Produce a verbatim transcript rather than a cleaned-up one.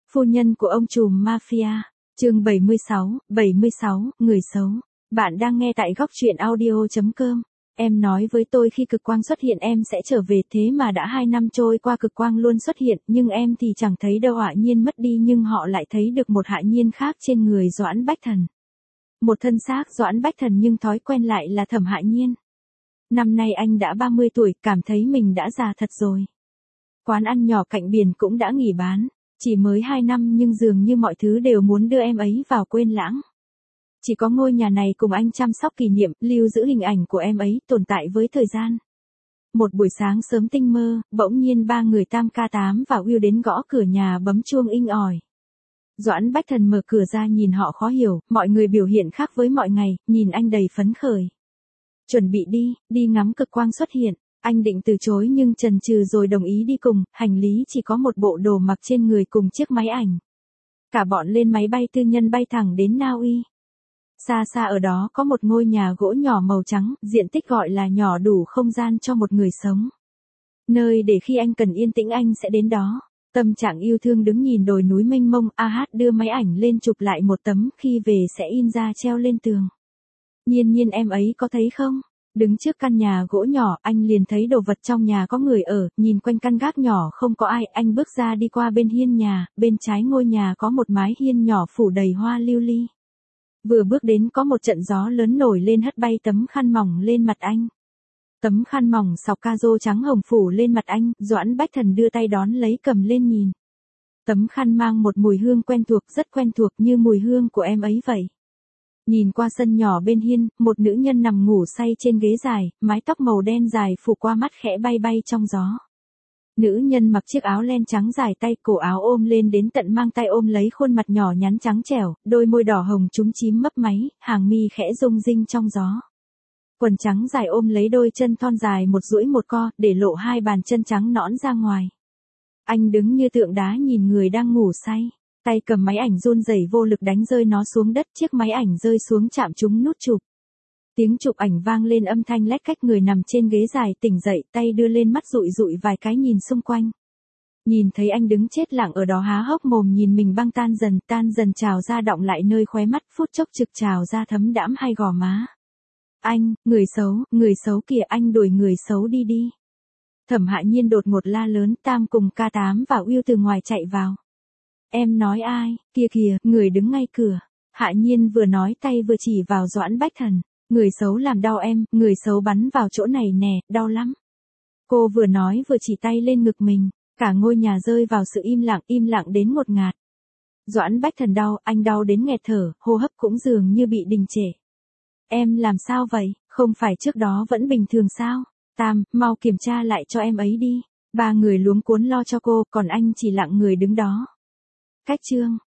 Phu nhân của ông trùm mafia, chương bảy mươi sáu, bảy mươi sáu, người xấu. Bạn đang nghe tại góc truyện audio chấm com. Em nói với tôi khi cực quang xuất hiện em sẽ trở về, thế mà đã hai năm trôi qua cực quang luôn xuất hiện, nhưng em thì chẳng thấy đâu. Hạ Nhiên mất đi nhưng họ lại thấy được một Hạ Nhiên khác trên người Doãn Bách Thần. Một thân xác Doãn Bách Thần nhưng thói quen lại là Thẩm Hạ Nhiên. Năm nay anh đã ba mươi tuổi, cảm thấy mình đã già thật rồi. Quán ăn nhỏ cạnh biển cũng đã nghỉ bán. Chỉ mới hai năm nhưng dường như mọi thứ đều muốn đưa em ấy vào quên lãng. Chỉ có ngôi nhà này cùng anh chăm sóc kỷ niệm, lưu giữ hình ảnh của em ấy tồn tại với thời gian. Một buổi sáng sớm tinh mơ, bỗng nhiên ba người Tam Ca Tám và Will đến gõ cửa nhà bấm chuông inh ỏi. Doãn Bách Thần mở cửa ra nhìn họ khó hiểu, mọi người biểu hiện khác với mọi ngày, nhìn anh đầy phấn khởi. Chuẩn bị đi, đi ngắm cực quang xuất hiện. Anh định từ chối nhưng chần chừ rồi đồng ý đi cùng, hành lý chỉ có một bộ đồ mặc trên người cùng chiếc máy ảnh. Cả bọn lên máy bay tư nhân bay thẳng đến Na Uy. Xa xa ở đó có một ngôi nhà gỗ nhỏ màu trắng, diện tích gọi là nhỏ đủ không gian cho một người sống. Nơi để khi anh cần yên tĩnh anh sẽ đến đó. Tâm trạng yêu thương đứng nhìn đồi núi mênh mông, a hát đưa máy ảnh lên chụp lại một tấm, khi về sẽ in ra treo lên tường. Nhiên Nhiên em ấy có thấy không? Đứng trước căn nhà gỗ nhỏ, anh liền thấy đồ vật trong nhà có người ở, nhìn quanh căn gác nhỏ không có ai, anh bước ra đi qua bên hiên nhà, bên trái ngôi nhà có một mái hiên nhỏ phủ đầy hoa lưu ly. Vừa bước đến có một trận gió lớn nổi lên hất bay tấm khăn mỏng lên mặt anh. Tấm khăn mỏng sọc ca rô trắng hồng phủ lên mặt anh, Doãn Bách Thần đưa tay đón lấy cầm lên nhìn. Tấm khăn mang một mùi hương quen thuộc, rất quen thuộc như mùi hương của em ấy vậy. Nhìn qua sân nhỏ bên hiên, một nữ nhân nằm ngủ say trên ghế dài, mái tóc màu đen dài phủ qua mắt khẽ bay bay trong gió. Nữ nhân mặc chiếc áo len trắng dài tay, cổ áo ôm lên đến tận mang tay ôm lấy khuôn mặt nhỏ nhắn trắng trẻo, đôi môi đỏ hồng chúm chím mấp máy, hàng mi khẽ rung rinh trong gió. Quần trắng dài ôm lấy đôi chân thon dài một duỗi một co, để lộ hai bàn chân trắng nõn ra ngoài. Anh đứng như tượng đá nhìn người đang ngủ say. Tay cầm máy ảnh run rẩy vô lực đánh rơi nó xuống đất, chiếc máy ảnh rơi xuống chạm trúng nút chụp. Tiếng chụp ảnh vang lên, âm thanh lách cách, người nằm trên ghế dài tỉnh dậy, tay đưa lên mắt dụi dụi vài cái nhìn xung quanh. Nhìn thấy anh đứng chết lặng ở đó há hốc mồm nhìn mình băng tan dần, tan dần trào ra đọng lại nơi khóe mắt, phút chốc trực trào ra thấm đẫm hai gò má. Anh, người xấu, người xấu kìa, anh đuổi người xấu đi đi. Thẩm Hạ Nhiên đột ngột la lớn, Tam cùng Ca Tám và Will từ ngoài chạy vào. Em nói ai, kia kìa, người đứng ngay cửa. Hạ Nhiên vừa nói tay vừa chỉ vào Doãn Bách Thần. Người xấu làm đau em, người xấu bắn vào chỗ này nè, đau lắm. Cô vừa nói vừa chỉ tay lên ngực mình. Cả ngôi nhà rơi vào sự im lặng, im lặng đến ngột ngạt. Doãn Bách Thần đau, anh đau đến nghẹt thở, hô hấp cũng dường như bị đình trệ. Em làm sao vậy, không phải trước đó vẫn bình thường sao? Tam, mau kiểm tra lại cho em ấy đi. Ba người luống cuống lo cho cô, còn anh chỉ lặng người đứng đó. Cách chương